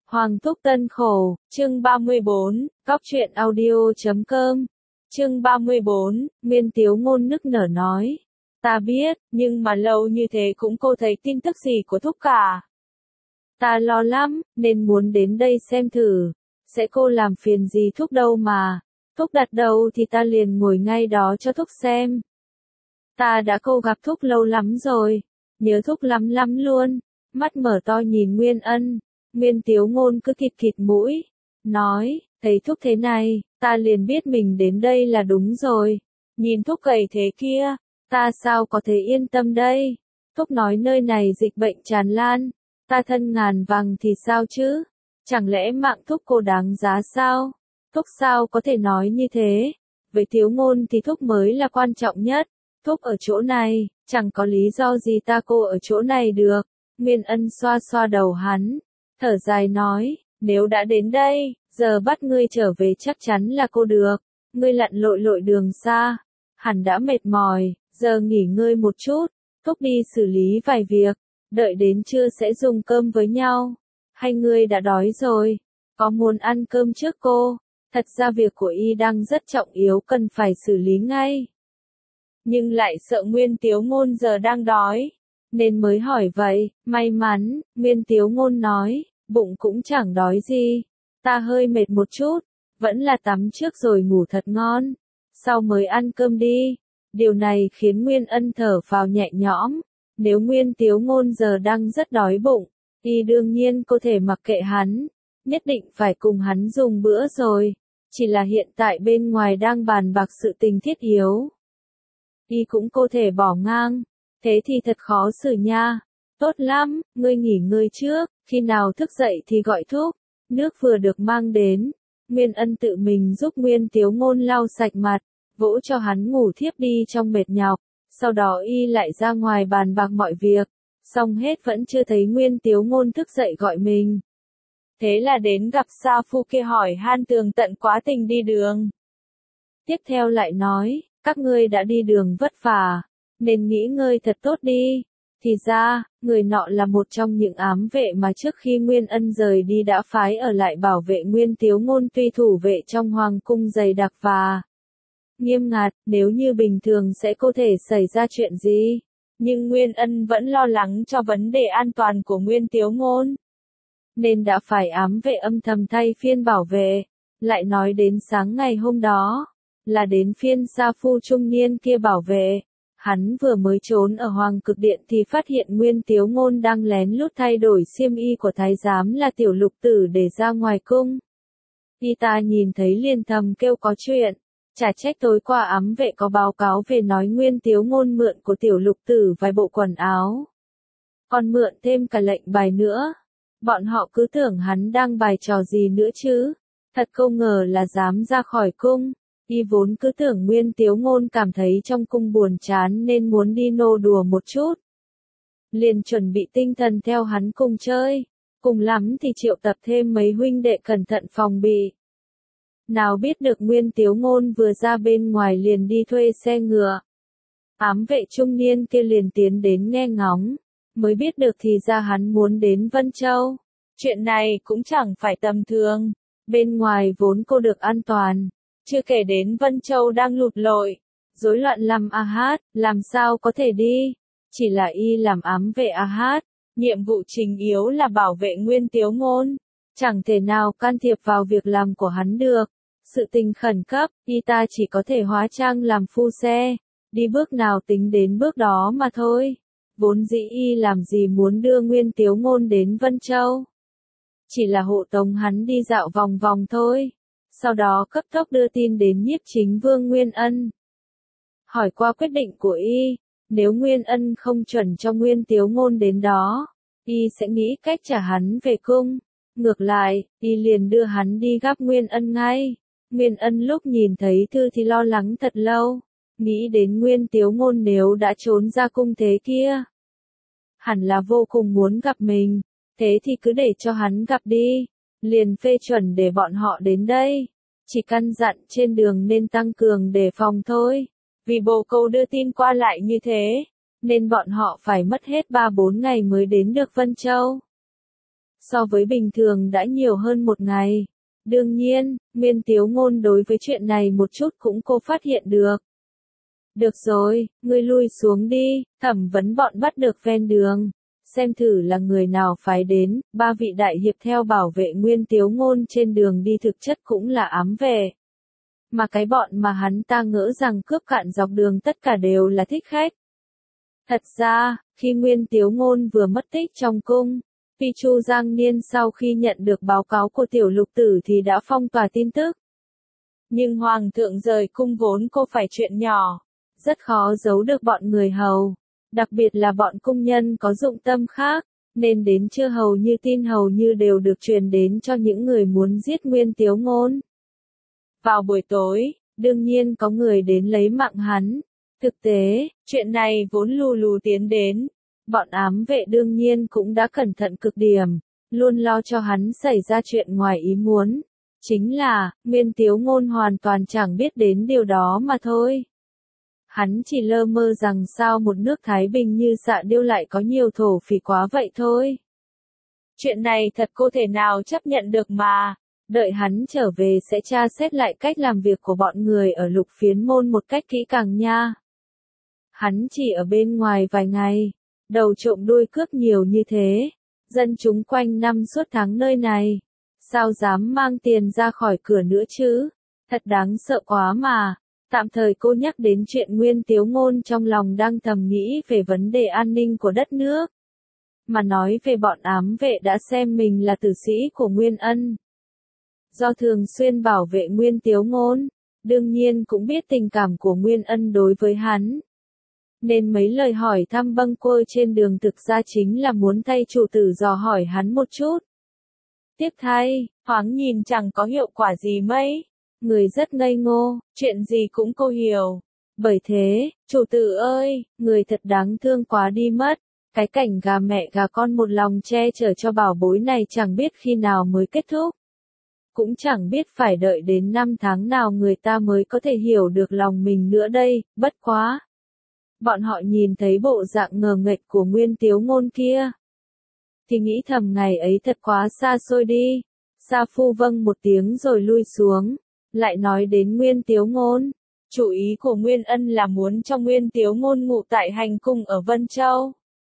Hoàng Thúc Tân Khổ, chương 34, góc truyện audio.com. Chương 34, Nguyên Tiếu Ngôn nức nở nói. Ta biết, nhưng mà lâu như thế cũng cô thấy tin tức gì của Thúc cả. Ta lo lắm, nên muốn đến đây xem thử. Sẽ cô làm phiền gì Thúc đâu mà. Thúc đặt đâu thì ta liền ngồi ngay đó cho Thúc xem. Ta đã cô gặp Thúc lâu lắm rồi. Nhớ Thúc lắm lắm luôn. Mắt mở to nhìn Nguyên Ân. Nguyên Tiếu Ngôn cứ khịt khịt mũi. Nói, thấy Thúc thế này, ta liền biết mình đến đây là đúng rồi. Nhìn Thúc gầy thế kia, ta sao có thể yên tâm đây. Thúc nói nơi này dịch bệnh tràn lan. Ta thân ngàn vàng thì sao chứ? Chẳng lẽ mạng Thúc cô đáng giá sao? Thúc sao có thể nói như thế? Với Tiếu Ngôn thì Thúc mới là quan trọng nhất. Thúc ở chỗ này, chẳng có lý do gì ta cô ở chỗ này được. Nguyên Ân xoa xoa đầu hắn, thở dài nói, nếu đã đến đây, giờ bắt ngươi trở về chắc chắn là cô được. Ngươi lặn lội lội đường xa, hẳn đã mệt mỏi, giờ nghỉ ngơi một chút. Thúc đi xử lý vài việc, đợi đến trưa sẽ dùng cơm với nhau. Hay ngươi đã đói rồi, có muốn ăn cơm trước cô? Thật ra việc của y đang rất trọng yếu cần phải xử lý ngay. Nhưng lại sợ Nguyên Tiếu Ngôn giờ đang đói, nên mới hỏi vậy. May mắn, Nguyên Tiếu Ngôn nói, bụng cũng chẳng đói gì. Ta hơi mệt một chút, vẫn là tắm trước rồi ngủ thật ngon, sau mới ăn cơm đi. Điều này khiến Nguyên Ân thở phào nhẹ nhõm. Nếu Nguyên Tiếu Ngôn giờ đang rất đói bụng, y đương nhiên có thể mặc kệ hắn, nhất định phải cùng hắn dùng bữa rồi. Chỉ là hiện tại bên ngoài đang bàn bạc sự tình thiết yếu, y cũng có thể bỏ ngang. Thế thì thật khó xử nha. Tốt lắm, ngươi nghỉ ngơi trước, khi nào thức dậy thì gọi Thúc. Nước vừa được mang đến. Nguyên Ân tự mình giúp Nguyên Tiếu Ngôn lau sạch mặt, vỗ cho hắn ngủ thiếp đi trong mệt nhọc. Sau đó y lại ra ngoài bàn bạc mọi việc. Xong hết vẫn chưa thấy Nguyên Tiếu Ngôn thức dậy gọi mình. Thế là đến gặp Sa Phu kia hỏi han tường tận quá trình đi đường. Tiếp theo lại nói, các ngươi đã đi đường vất vả, nên nghỉ ngơi thật tốt đi. Thì ra, người nọ là một trong những ám vệ mà trước khi Nguyên Ân rời đi đã phái ở lại bảo vệ Nguyên Tiếu Ngôn. Tuy thủ vệ trong hoàng cung dày đặc và nghiêm ngặt, nếu như bình thường sẽ có thể xảy ra chuyện gì. Nhưng Nguyên Ân vẫn lo lắng cho vấn đề an toàn của Nguyên Tiếu Ngôn, nên đã phải ám vệ âm thầm thay phiên bảo vệ. Lại nói đến sáng ngày hôm đó, là đến phiên Sa Phu trung niên kia bảo vệ. Hắn vừa mới trốn ở Hoàng Cực Điện thì phát hiện Nguyên Tiếu Ngôn đang lén lút thay đổi xiêm y của thái giám là Tiểu Lục Tử để ra ngoài cung. Y ta nhìn thấy liền thầm kêu có chuyện. Chả trách tối qua ám vệ có báo cáo về nói Nguyên Tiếu Ngôn mượn của Tiểu Lục Tử vài bộ quần áo, còn mượn thêm cả lệnh bài nữa. Bọn họ cứ tưởng hắn đang bày trò gì nữa chứ. Thật không ngờ là dám ra khỏi cung. Y vốn cứ tưởng Nguyên Tiếu Ngôn cảm thấy trong cung buồn chán nên muốn đi nô đùa một chút, liền chuẩn bị tinh thần theo hắn cùng chơi. Cùng lắm thì triệu tập thêm mấy huynh đệ cẩn thận phòng bị. Nào biết được Nguyên Tiếu Ngôn vừa ra bên ngoài liền đi thuê xe ngựa. Ám vệ trung niên kia liền tiến đến nghe ngóng, mới biết được thì ra hắn muốn đến Vân Châu. Chuyện này cũng chẳng phải tầm thường. Bên ngoài vốn cô được an toàn, chưa kể đến Vân Châu đang lụt lội, rối loạn làm A-hát, làm sao có thể đi. Chỉ là y làm ám vệ A-hát, nhiệm vụ chính yếu là bảo vệ Nguyên Tiếu Ngôn, chẳng thể nào can thiệp vào việc làm của hắn được. Sự tình khẩn cấp, y ta chỉ có thể hóa trang làm phu xe, đi bước nào tính đến bước đó mà thôi. Vốn dĩ y làm gì muốn đưa Nguyên Tiếu Ngôn đến Vân Châu, chỉ là hộ tống hắn đi dạo vòng vòng thôi. Sau đó cấp tốc đưa tin đến Nhiếp Chính Vương Nguyên Ân, hỏi qua quyết định của y. Nếu Nguyên Ân không chuẩn cho Nguyên Tiếu Ngôn đến đó, y sẽ nghĩ cách trả hắn về cung. Ngược lại, y liền đưa hắn đi gặp Nguyên Ân ngay. Nguyên Ân lúc nhìn thấy thư thì lo lắng thật lâu, nghĩ đến Nguyên Tiếu Ngôn nếu đã trốn ra cung thế kia, hẳn là vô cùng muốn gặp mình. Thế thì cứ để cho hắn gặp đi. Liền phê chuẩn để bọn họ đến đây. Chỉ căn dặn trên đường nên tăng cường đề phòng thôi. Vì bồ câu đưa tin qua lại như thế, nên bọn họ phải mất hết 3-4 ngày mới đến được Vân Châu. so với bình thường đã nhiều hơn một ngày. Đương nhiên, Nguyên Tiếu Ngôn đối với chuyện này một chút cũng cô phát hiện được. Được rồi, ngươi lui xuống đi, thẩm vấn bọn bắt được ven đường. Xem thử là người nào phái đến, ba vị đại hiệp theo bảo vệ Nguyên Tiếu Ngôn trên đường đi thực chất cũng là ám vệ. Mà cái bọn mà hắn ta ngỡ rằng cướp cạn dọc đường tất cả đều là thích khách. Thật ra, khi Nguyên Tiếu Ngôn vừa mất tích trong cung, Phi Chu Giang Niên sau khi nhận được báo cáo của tiểu lục tử thì đã phong tỏa tin tức. Nhưng Hoàng thượng rời cung vốn cô phải chuyện nhỏ, rất khó giấu được bọn người hầu, đặc biệt là bọn cung nhân có dụng tâm khác, nên đến trưa hầu như tin hầu như đều được truyền đến cho những người muốn giết Nguyên Tiếu Ngôn. Vào buổi tối, đương nhiên có người đến lấy mạng hắn. Thực tế, chuyện này vốn lù lù tiến đến. Bọn ám vệ đương nhiên cũng đã cẩn thận cực điểm, luôn lo cho hắn xảy ra chuyện ngoài ý muốn. Chính là, Nguyên Tiếu Ngôn hoàn toàn chẳng biết đến điều đó mà thôi. Hắn chỉ lơ mơ rằng sao một nước Thái Bình như Dạ Điêu lại có nhiều thổ phỉ quá vậy thôi. Chuyện này thật cô thể nào chấp nhận được mà. Đợi hắn trở về sẽ tra xét lại cách làm việc của bọn người ở Lục Phiến Môn một cách kỹ càng nha. Hắn chỉ ở bên ngoài vài ngày, đầu trộm đuôi cướp nhiều như thế, dân chúng quanh năm suốt tháng nơi này, sao dám mang tiền ra khỏi cửa nữa chứ, thật đáng sợ quá mà. Tạm thời cô nhắc đến chuyện Nguyên Tiếu Ngôn trong lòng đang thầm nghĩ về vấn đề an ninh của đất nước, mà nói về bọn ám vệ đã xem mình là tử sĩ của Nguyên Ân. Do thường xuyên bảo vệ Nguyên Tiếu Ngôn, đương nhiên cũng biết tình cảm của Nguyên Ân đối với hắn. Nên mấy lời hỏi thăm bâng quơ trên đường thực ra chính là muốn thay chủ tử dò hỏi hắn một chút. Tiếc thay, thoáng nhìn chẳng có hiệu quả gì mấy. Người rất ngây ngô, chuyện gì cũng cô hiểu. Bởi thế, chủ tử ơi, người thật đáng thương quá đi mất. Cái cảnh gà mẹ gà con một lòng che chở cho bảo bối này chẳng biết khi nào mới kết thúc. Cũng chẳng biết phải đợi đến 5 tháng nào người ta mới có thể hiểu được lòng mình nữa đây, bất quá. Bọn họ nhìn thấy bộ dạng ngờ nghệch của Nguyên Tiếu Ngôn kia, thì nghĩ thầm ngày ấy thật quá xa xôi đi. Sa Phu vâng một tiếng rồi lui xuống, lại nói đến Nguyên Tiếu Ngôn. Chủ ý của Nguyên Ân là muốn cho Nguyên Tiếu Ngôn ngụ tại hành cung ở Vân Châu.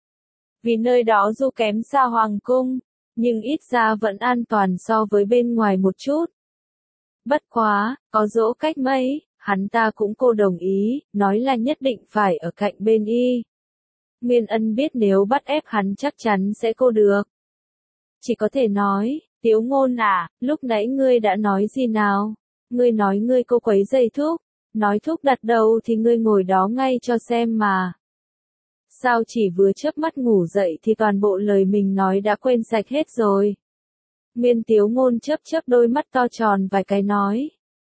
Vì nơi đó dù kém xa Hoàng cung, nhưng ít ra vẫn an toàn so với bên ngoài một chút. Bất quá, có dỗ cách mấy, hắn ta cũng cô đồng ý, nói là nhất định phải ở cạnh bên y. Nguyên Ân biết nếu bắt ép hắn chắc chắn sẽ cô được. Chỉ có thể nói, Tiếu Ngôn à, lúc nãy ngươi đã nói gì nào? Ngươi nói ngươi cô quấy rầy thúc, nói thúc đặt đầu thì ngươi ngồi đó ngay cho xem mà. Sao chỉ vừa chớp mắt ngủ dậy thì toàn bộ lời mình nói đã quên sạch hết rồi. Nguyên Tiếu Ngôn chớp chớp đôi mắt to tròn vài cái nói.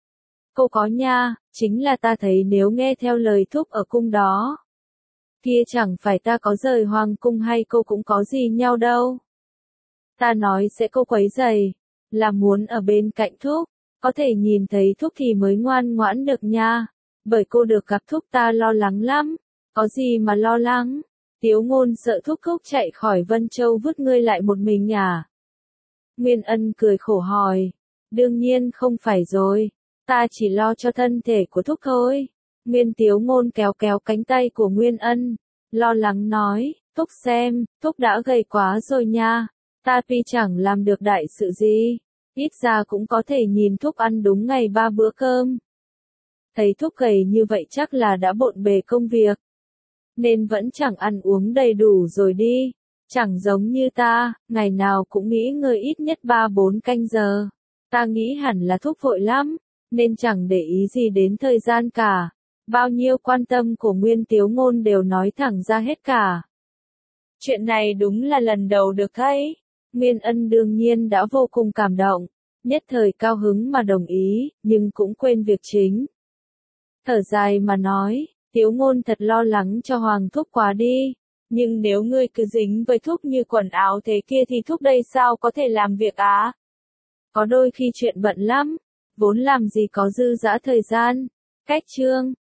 Cô có nha, chính là ta thấy nếu nghe theo lời thúc ở cung đó, kia chẳng phải ta có rời hoàng cung hay cô cũng có gì nhau đâu. Ta nói sẽ cô quấy rầy, là muốn ở bên cạnh thúc, có thể nhìn thấy thúc thì mới ngoan ngoãn được nha, bởi cô được gặp thúc ta lo lắng lắm. Có gì mà lo lắng? Tiếu Ngôn sợ thúc thúc chạy khỏi Vân Châu vứt ngươi lại một mình à? Nguyên Ân cười khổ hỏi. Đương nhiên không phải rồi, ta chỉ lo cho thân thể của thúc thôi. Nguyên Tiếu Ngôn kéo kéo cánh tay của Nguyên Ân, lo lắng nói, thúc xem, thúc đã gầy quá rồi nha, ta tuy chẳng làm được đại sự gì, ít ra cũng có thể nhìn thúc ăn đúng ngày 3 bữa cơm. Thấy thúc gầy như vậy chắc là đã bộn bề công việc, nên vẫn chẳng ăn uống đầy đủ rồi đi, chẳng giống như ta, ngày nào cũng nghỉ ngơi ít nhất 3-4 canh giờ. Ta nghĩ hẳn là thúc vội lắm, nên chẳng để ý gì đến thời gian cả. Bao nhiêu quan tâm của Nguyên Tiếu Ngôn đều nói thẳng ra hết cả. Chuyện này đúng là lần đầu được thấy. Nguyên Ân đương nhiên đã vô cùng cảm động, nhất thời cao hứng mà đồng ý, nhưng cũng quên việc chính. Thở dài mà nói, Tiếu Ngôn thật lo lắng cho Hoàng thúc quá đi, nhưng nếu ngươi cứ dính với thúc như quần áo thế kia thì thúc đây sao có thể làm việc á? Có đôi khi chuyện bận lắm, vốn làm gì có dư dã thời gian. Cách chương